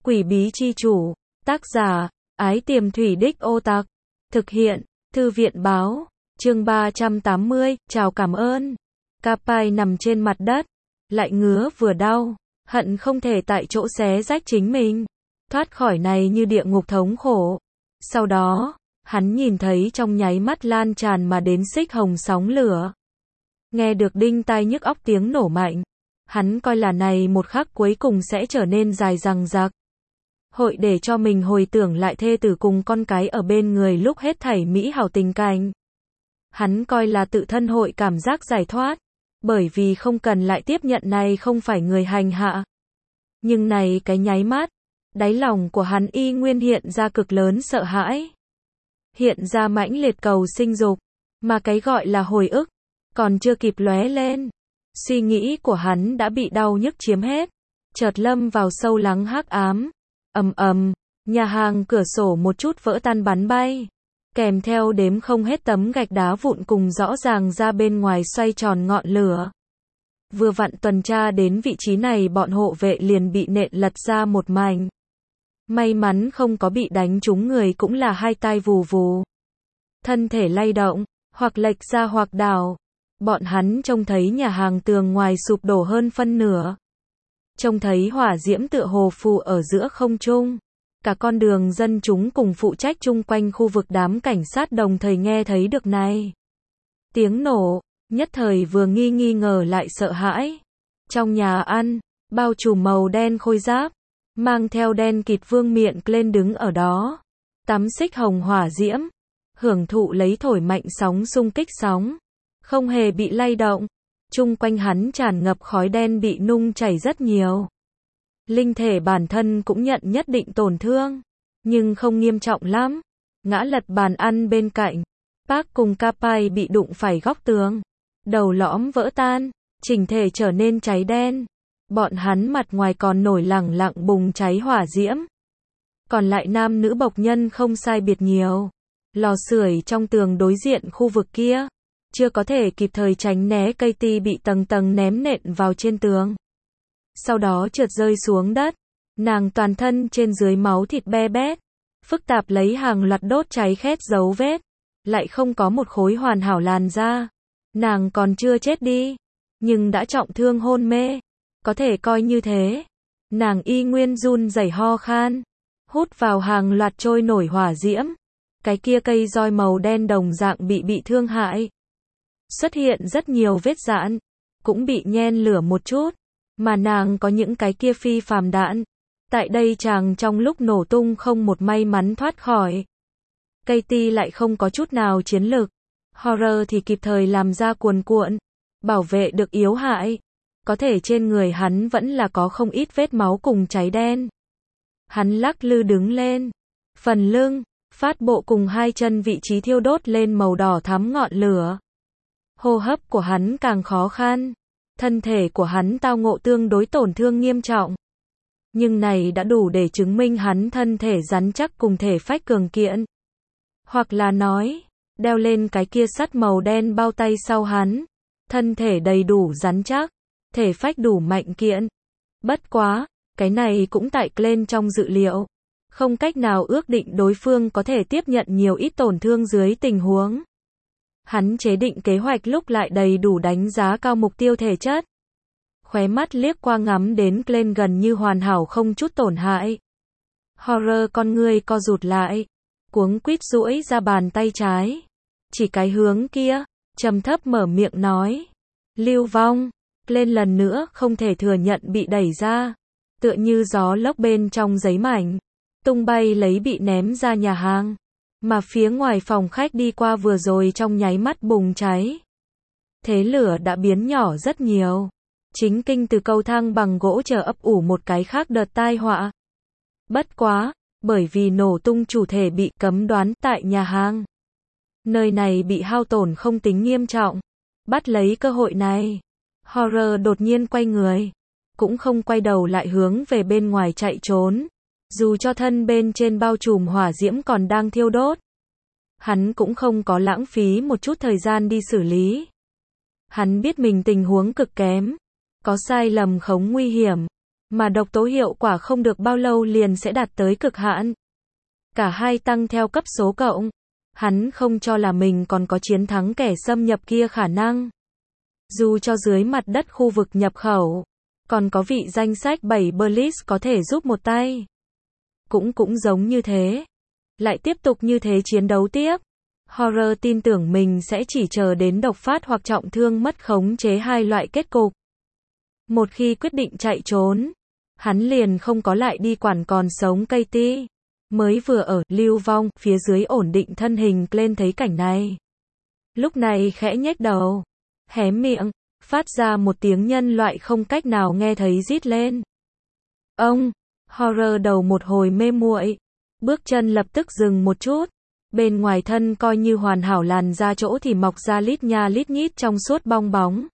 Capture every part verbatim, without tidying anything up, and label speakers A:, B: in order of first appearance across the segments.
A: Quỷ bí chi chủ, tác giả, Ái Tiềm Thủy Đích Ô Tặc, thực hiện, Thư viện báo, chương ba trăm tám mươi, chào cảm ơn. Capai nằm trên mặt đất, lại ngứa vừa đau, hận không thể tại chỗ xé rách chính mình, thoát khỏi này như địa ngục thống khổ. Sau đó, hắn nhìn thấy trong nháy mắt lan tràn mà đến xích hồng sóng lửa. Nghe được đinh tai nhức óc tiếng nổ mạnh, hắn coi là này một khắc cuối cùng sẽ trở nên dài dằng dặc. Hội để cho mình hồi tưởng lại thê tử cùng con cái ở bên người lúc hết thảy mỹ hảo tình cảnh. Hắn coi là tự thân hội cảm giác giải thoát, bởi vì không cần lại tiếp nhận này không phải người hành hạ. Nhưng này cái nháy mắt, đáy lòng của hắn y nguyên hiện ra cực lớn sợ hãi. Hiện ra mãnh liệt cầu sinh dục, mà cái gọi là hồi ức, còn chưa kịp lóe lên. Suy nghĩ của hắn đã bị đau nhức chiếm hết, chợt lâm vào sâu lắng hắc ám. Ầm ầm, nhà hàng cửa sổ một chút vỡ tan bắn bay, kèm theo đếm không hết tấm gạch đá vụn cùng rõ ràng ra bên ngoài xoay tròn ngọn lửa. Vừa vặn tuần tra đến vị trí này bọn hộ vệ liền bị nện lật ra một mảnh. May mắn không có bị đánh trúng người cũng là hai tai vù vù. Thân thể lay động, hoặc lệch ra hoặc đảo. Bọn hắn trông thấy nhà hàng tường ngoài sụp đổ hơn phân nửa. Trông thấy hỏa diễm tựa hồ phù ở giữa không trung. Cả con đường dân chúng cùng phụ trách chung quanh khu vực đám cảnh sát đồng thời nghe thấy được này. Tiếng nổ, nhất thời vừa nghi nghi ngờ lại sợ hãi. Trong nhà ăn, bao trùm màu đen khôi giáp, mang theo đen kịt vương miện lên đứng ở đó. Tắm xích hồng hỏa diễm, hưởng thụ lấy thổi mạnh sóng xung kích sóng. Không hề bị lay động. Chung quanh hắn tràn ngập khói đen bị nung chảy rất nhiều. Linh thể bản thân cũng nhận nhất định tổn thương, nhưng không nghiêm trọng lắm. Ngã lật bàn ăn bên cạnh. Park cùng Capai bị đụng phải góc tường. Đầu lõm vỡ tan, chỉnh thể trở nên cháy đen. Bọn hắn mặt ngoài còn nổi lẳng lặng bùng cháy hỏa diễm. Còn lại nam nữ bộc nhân không sai biệt nhiều. Lò sưởi trong tường đối diện khu vực kia, chưa có thể kịp thời tránh né cây ti bị tầng tầng ném nện vào trên tường. Sau đó trượt rơi xuống đất. Nàng toàn thân trên dưới máu thịt be bét. Phức tạp lấy hàng loạt đốt cháy khét dấu vết. Lại không có một khối hoàn hảo làn da. Nàng còn chưa chết đi, nhưng đã trọng thương hôn mê. Có thể coi như thế. Nàng y nguyên run rẩy ho khan. Hút vào hàng loạt trôi nổi hỏa diễm. Cái kia cây roi màu đen đồng dạng bị bị thương hại. Xuất hiện rất nhiều vết rạn, cũng bị nhen lửa một chút, mà nàng có những cái kia phi phàm đạn. Tại đây chàng trong lúc nổ tung không một may mắn thoát khỏi. Katie lại không có chút nào chiến lực. Horror thì kịp thời làm ra cuồn cuộn, bảo vệ được yếu hại. Có thể trên người hắn vẫn là có không ít vết máu cùng cháy đen. Hắn lắc lư đứng lên. Phần lưng, phát bộ cùng hai chân vị trí thiêu đốt lên màu đỏ thắm ngọn lửa. Hô hấp của hắn càng khó khăn. Thân thể của hắn tao ngộ tương đối tổn thương nghiêm trọng. Nhưng này đã đủ để chứng minh hắn thân thể rắn chắc cùng thể phách cường kiện. Hoặc là nói, đeo lên cái kia sắt màu đen bao tay sau hắn. Thân thể đầy đủ rắn chắc, thể phách đủ mạnh kiện. Bất quá, cái này cũng tại lên trong dự liệu. Không cách nào ước định đối phương có thể tiếp nhận nhiều ít tổn thương dưới tình huống. Hắn chế định kế hoạch lúc lại đầy đủ đánh giá cao mục tiêu thể chất. Khóe mắt liếc qua ngắm đến Glenn gần như hoàn hảo không chút tổn hại. Horror con người co rụt lại, cuống quýt duỗi ra bàn tay trái. Chỉ cái hướng kia, trầm thấp mở miệng nói. Lưu vong. Glenn lần nữa không thể thừa nhận bị đẩy ra. Tựa như gió lốc bên trong giấy mảnh. Tung bay lấy bị ném ra nhà hàng. Mà phía ngoài phòng khách đi qua vừa rồi trong nháy mắt bùng cháy. Thế lửa đã biến nhỏ rất nhiều. Chính kinh từ cầu thang bằng gỗ chờ ấp ủ một cái khác đợt tai họa. Bất quá, bởi vì nổ tung chủ thể bị cấm đoán tại nhà hàng. Nơi này bị hao tổn không tính nghiêm trọng. Bắt lấy cơ hội này, Horror đột nhiên quay người. Cũng không quay đầu lại hướng về bên ngoài chạy trốn. Dù cho thân bên trên bao trùm hỏa diễm còn đang thiêu đốt. Hắn cũng không có lãng phí một chút thời gian đi xử lý. Hắn biết mình tình huống cực kém. Có sai lầm khống nguy hiểm. mà độc tố hiệu quả không được bao lâu liền sẽ đạt tới cực hạn. Cả hai tăng theo cấp số cộng. Hắn không cho là mình còn có chiến thắng kẻ xâm nhập kia khả năng. Dù cho dưới mặt đất khu vực nhập khẩu, còn có vị danh sách bảy Bliss có thể giúp một tay. Cũng cũng giống như thế. Lại tiếp tục như thế chiến đấu tiếp. Horror tin tưởng mình sẽ chỉ chờ đến độc phát hoặc trọng thương mất khống chế hai loại kết cục. Một khi quyết định chạy trốn, hắn liền không có lại đi quản còn sống Katie. Mới vừa ở lưu vong phía dưới ổn định thân hình lên thấy cảnh này. Lúc này khẽ nhếch đầu, hé miệng, phát ra một tiếng nhân loại không cách nào nghe thấy rít lên. Ông, Horror đầu một hồi mê muội, bước chân lập tức dừng một chút. Bên ngoài thân coi như hoàn hảo làn da chỗ thì mọc ra lít nha lít nhít trong suốt bong bóng.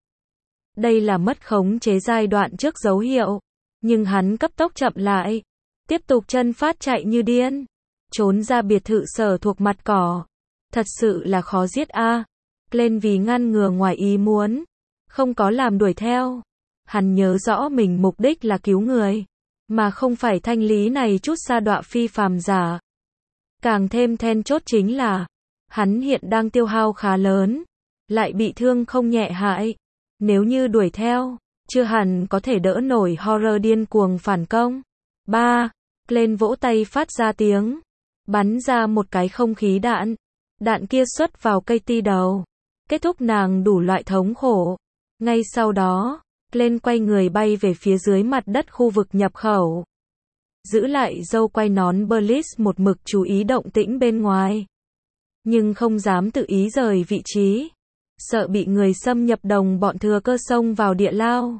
A: Đây là mất khống chế giai đoạn trước dấu hiệu, nhưng hắn cấp tốc chậm lại, tiếp tục chân phát chạy như điên, trốn ra biệt thự sở thuộc mặt cỏ. Thật sự là khó giết a. Lên vì ngăn ngừa ngoài ý muốn, không có làm đuổi theo. Hắn nhớ rõ mình mục đích là cứu người, mà không phải thanh lý này chút sa đọa phi phàm giả. Càng thêm then chốt chính là, hắn hiện đang tiêu hao khá lớn, lại bị thương không nhẹ hại. Nếu như đuổi theo, chưa hẳn có thể đỡ nổi Horror điên cuồng phản công. ba. Lên vỗ tay phát ra tiếng, bắn ra một cái không khí đạn. Đạn kia xuất vào Katie đầu, kết thúc nàng đủ loại thống khổ. Ngay sau đó, lên quay người bay về phía dưới mặt đất khu vực nhập khẩu. Giữ lại dâu quay nón Bliss một mực chú ý động tĩnh bên ngoài. Nhưng không dám tự ý rời vị trí. Sợ bị người xâm nhập đồng bọn thừa cơ xông vào địa lao.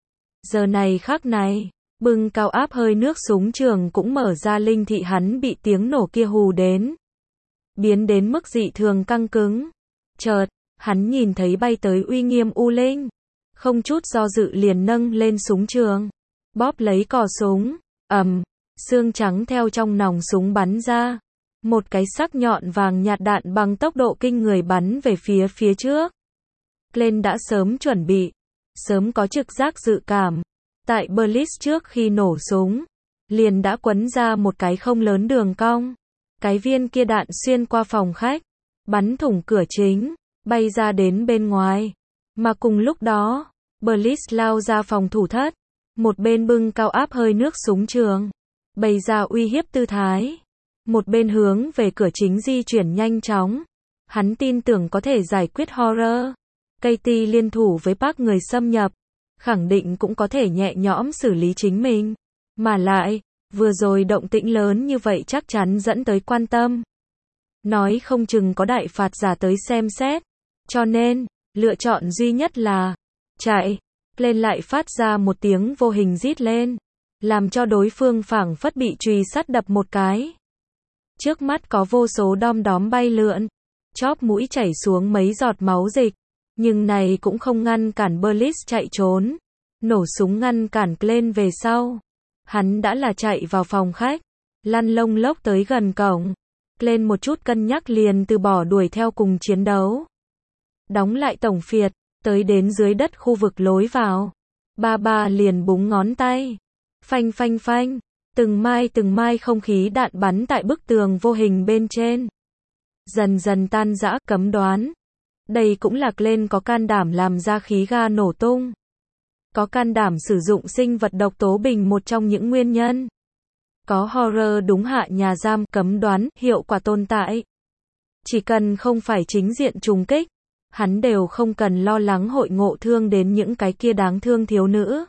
A: Giờ này khắc này, bưng cao áp hơi nước súng trường cũng mở ra linh thị hắn bị tiếng nổ kia hù đến. Biến đến mức dị thường căng cứng. Chợt, hắn nhìn thấy bay tới uy nghiêm U Linh. Không chút do dự liền nâng lên súng trường. Bóp lấy cò súng. Ầm, xương trắng theo trong nòng súng bắn ra. Một cái sắc nhọn vàng nhạt đạn bằng tốc độ kinh người bắn về phía phía trước. Glenn đã sớm chuẩn bị, sớm có trực giác dự cảm. Tại Bliss trước khi nổ súng, liền đã quấn ra một cái không lớn đường cong. Cái viên kia đạn xuyên qua phòng khách, bắn thủng cửa chính, bay ra đến bên ngoài. Mà cùng lúc đó, Bliss lao ra phòng thủ thất, một bên bưng cao áp hơi nước súng trường, bày ra uy hiếp tư thái. Một bên hướng về cửa chính di chuyển nhanh chóng. Hắn tin tưởng có thể giải quyết Horror. Katie liên thủ với Park người xâm nhập, khẳng định cũng có thể nhẹ nhõm xử lý chính mình. Mà lại, vừa rồi động tĩnh lớn như vậy chắc chắn dẫn tới quan tâm. Nói không chừng có đại phạt giả tới xem xét. Cho nên, lựa chọn duy nhất là chạy. Lên lại phát ra một tiếng vô hình rít lên, làm cho đối phương phảng phất bị chùy sắt đập một cái. Trước mắt có vô số đom đóm bay lượn, chóp mũi chảy xuống mấy giọt máu dịch, nhưng này cũng không ngăn cản Bliss chạy trốn. Nổ súng ngăn cản lên về sau. Hắn đã là chạy vào phòng khách, lăn lông lốc tới gần cổng. Lên một chút cân nhắc liền từ bỏ đuổi theo cùng chiến đấu. Đóng lại tổng phiệt, tới đến dưới đất khu vực lối vào. Ba ba liền búng ngón tay. Phanh phanh phanh. Từng mai từng mai không khí đạn bắn tại bức tường vô hình bên trên. Dần dần tan rã. Cấm đoán. Đây cũng là Glenn có can đảm làm ra khí ga nổ tung. Có can đảm sử dụng sinh vật độc tố bình một trong những nguyên nhân. Có Horror đúng hạ nhà giam cấm đoán hiệu quả tồn tại. Chỉ cần không phải chính diện trùng kích, hắn đều không cần lo lắng hội ngộ thương đến những cái kia đáng thương thiếu nữ.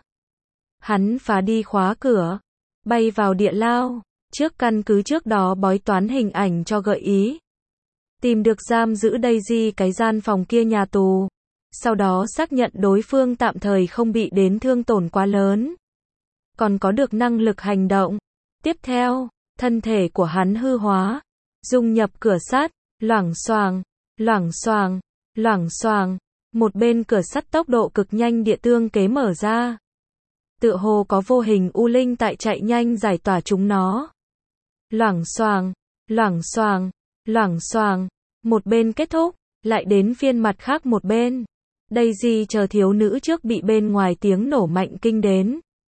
A: Hắn phá đi khóa cửa, bay vào địa lao, trước căn cứ trước đó bói toán hình ảnh cho gợi ý. Tìm được giam giữ Daisy cái gian phòng kia nhà tù. Sau đó xác nhận đối phương tạm thời không bị đến thương tổn quá lớn. Còn có được năng lực hành động. Tiếp theo, thân thể của hắn hư hóa, dung nhập cửa sắt, loảng xoàng, loảng xoàng, loảng xoàng. Một bên cửa sắt tốc độ cực nhanh địa tương kế mở ra. Tựa hồ có vô hình u linh tại chạy nhanh giải tỏa chúng nó. Loảng xoàng, loảng xoàng, loảng xoàng. Một bên kết thúc, lại đến phiên mặt khác một bên. Daisy chờ thiếu nữ trước bị bên ngoài tiếng nổ mạnh kinh đến.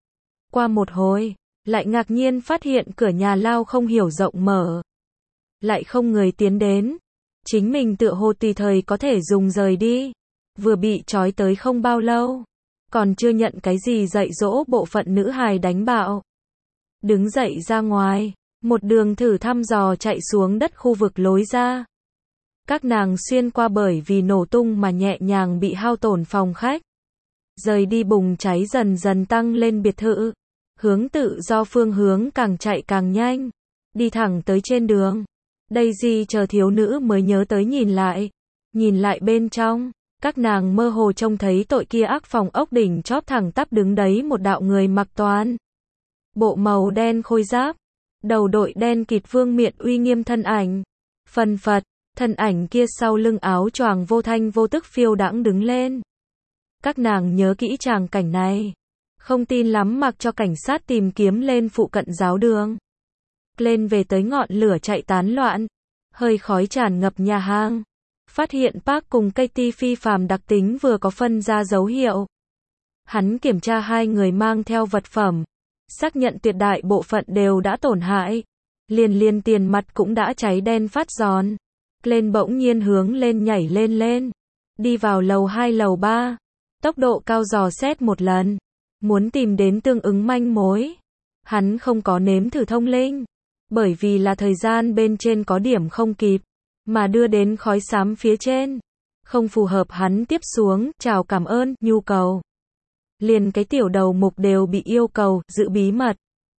A: Qua một hồi, lại ngạc nhiên phát hiện cửa nhà lao không hiểu rộng mở. Lại không người tiến đến. Chính mình tựa hồ tùy thời có thể dùng rời đi. Vừa bị trói tới không bao lâu. Còn chưa nhận cái gì dạy dỗ bộ phận nữ hài đánh bạo. Đứng dậy ra ngoài. Một đường thử thăm dò chạy xuống đất khu vực lối ra. Các nàng xuyên qua bởi vì nổ tung mà nhẹ nhàng bị hao tổn phòng khách. Rời đi bùng cháy dần dần tăng lên biệt thự. Hướng tự do phương hướng càng chạy càng nhanh. Đi thẳng tới trên đường. Daisy chờ thiếu nữ mới nhớ tới nhìn lại. Nhìn lại bên trong. Các nàng mơ hồ trông thấy tội kia ác phòng ốc đỉnh chóp thẳng tắp đứng đấy một đạo người mặc toàn bộ màu đen khôi giáp. Đầu đội đen kịt vương miện uy nghiêm thân ảnh. Phần phật, thân ảnh kia sau lưng áo choàng vô thanh vô tức phiêu đãng đứng lên. Các nàng nhớ kỹ tràng cảnh này. Không tin lắm mặc cho cảnh sát tìm kiếm lên phụ cận giáo đường. Lên về tới ngọn lửa chạy tán loạn. Hơi khói tràn ngập nhà hàng. Phát hiện Park cùng Katie phi phàm đặc tính vừa có phân ra dấu hiệu. Hắn kiểm tra hai người mang theo vật phẩm. Xác nhận tuyệt đại bộ phận đều đã tổn hại. Liền liền tiền mặt cũng đã cháy đen phát giòn. Lên bỗng nhiên hướng lên nhảy lên lên. Đi vào lầu hai lầu ba. Tốc độ cao dò xét một lần. Muốn tìm đến tương ứng manh mối. Hắn không có nếm thử thông linh. Bởi vì là thời gian bên trên có điểm không kịp. Mà đưa đến khói xám phía trên. Không phù hợp hắn tiếp xuống, chào cảm ơn, nhu cầu. Liền cái tiểu đầu mục đều bị yêu cầu, giữ bí mật.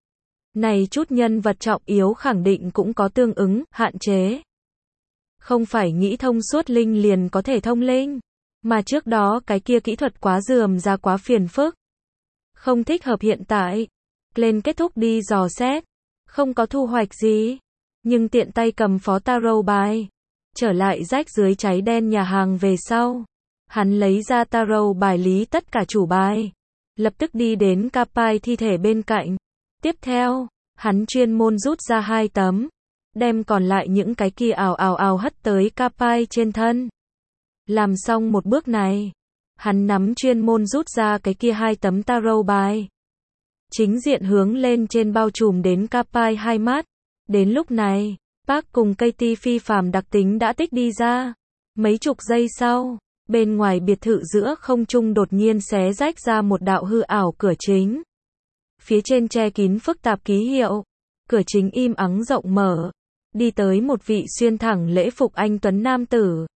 A: Này chút nhân vật trọng yếu khẳng định cũng có tương ứng, hạn chế. Không phải nghĩ thông suốt linh liền có thể thông linh. Mà trước đó cái kia kỹ thuật quá rườm ra quá phiền phức. Không thích hợp hiện tại. Lên kết thúc đi dò xét. Không có thu hoạch gì. Nhưng tiện tay cầm phó tarot bài. Trở lại rách dưới cháy đen nhà hàng về sau. Hắn lấy ra tarot bài lý tất cả chủ bài. Lập tức đi đến Kapai thi thể bên cạnh. Tiếp theo, hắn chuyên môn rút ra hai tấm. Đem còn lại những cái kia ào ào ào hất tới Kapai trên thân. Làm xong một bước này. Hắn nắm chuyên môn rút ra cái kia hai tấm tarot bài. Chính diện hướng lên trên bao trùm đến Kapai hai mắt. Đến lúc này, Park cùng Katie phi phàm đặc tính đã tích đi ra. Mấy chục giây sau, bên ngoài biệt thự giữa không trung đột nhiên xé rách ra một đạo hư ảo cửa chính. Phía trên che kín phức tạp ký hiệu. Cửa chính im ắng rộng mở. Đi tới một vị xuyên thẳng lễ phục anh tuấn nam tử.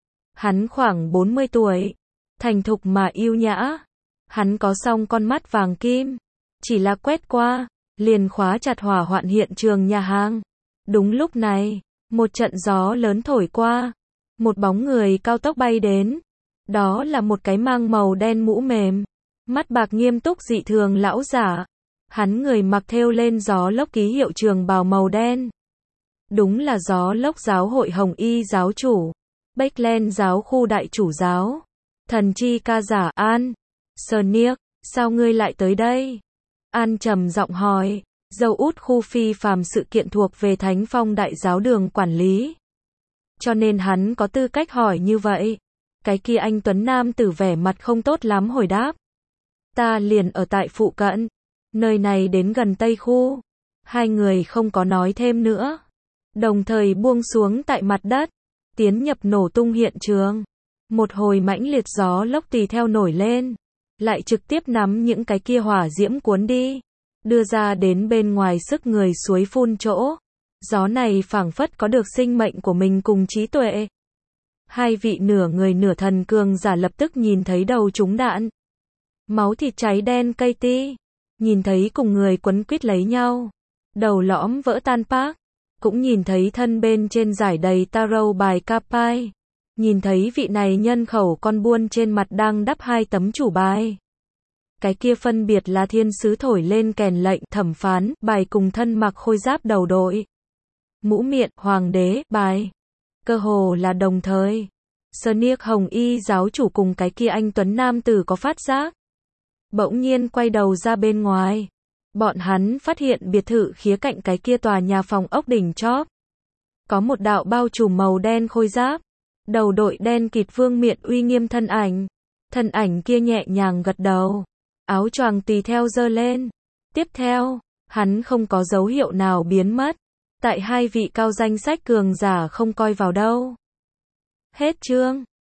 A: Hắn khoảng bốn mươi tuổi. Thành thục mà yêu nhã. Hắn có song con mắt vàng kim. Chỉ là quét qua, liền khóa chặt hỏa hoạn hiện trường nhà hàng. Đúng lúc này, một trận gió lớn thổi qua. Một bóng người cao tốc bay đến. Đó là một cái mang màu đen mũ mềm. Mắt bạc nghiêm túc dị thường lão giả. Hắn người mặc thêu lên gió lốc ký hiệu trường bào màu đen. Đúng là gió lốc giáo hội Hồng Y giáo chủ. Backland giáo khu đại chủ giáo. Thần chi ca giả An. Sonic, sao ngươi lại tới đây? An trầm giọng hỏi. Dâu út khu phi phàm sự kiện thuộc về Thánh Phong đại giáo đường quản lý. Cho nên hắn có tư cách hỏi như vậy. Cái kia anh tuấn nam tử vẻ mặt không tốt lắm hồi đáp. Ta liền ở tại phụ cận. Nơi này đến gần Tây khu. Hai người không có nói thêm nữa. Đồng thời buông xuống tại mặt đất. Tiến nhập nổ tung hiện trường. Một hồi mãnh liệt gió lốc tùy theo nổi lên. Lại trực tiếp nắm những cái kia hỏa diễm cuốn đi. Đưa ra đến bên ngoài sức người suối phun chỗ. Gió này phảng phất có được sinh mệnh của mình cùng trí tuệ. Hai vị nửa người nửa thần cường giả lập tức nhìn thấy đầu trúng đạn. Máu thịt cháy đen Katie. Nhìn thấy cùng người quấn quýt lấy nhau. Đầu lõm vỡ tan Park. Cũng nhìn thấy thân bên trên giải đầy tarot bài Kapai. Nhìn thấy vị này nhân khẩu con buôn trên mặt đang đắp hai tấm chủ bài. Cái kia phân biệt là thiên sứ thổi lên kèn lệnh thẩm phán bài cùng thân mặc khôi giáp đầu đội. Mũ miện hoàng đế bài. Cơ hồ là đồng thời. Sonic Hồng Y giáo chủ cùng cái kia anh tuấn nam tử có phát giác. Bỗng nhiên quay đầu ra bên ngoài. Bọn hắn phát hiện biệt thự khía cạnh cái kia tòa nhà phòng ốc đỉnh chóp. Có một đạo bao trùm màu đen khôi giáp. Đầu đội đen kịt vương miện uy nghiêm thân ảnh. Thân ảnh kia nhẹ nhàng gật đầu. Áo choàng tùy theo giơ lên. Tiếp theo, hắn không có dấu hiệu nào biến mất. Tại hai vị cao danh sách cường giả không coi vào đâu. Hết chương.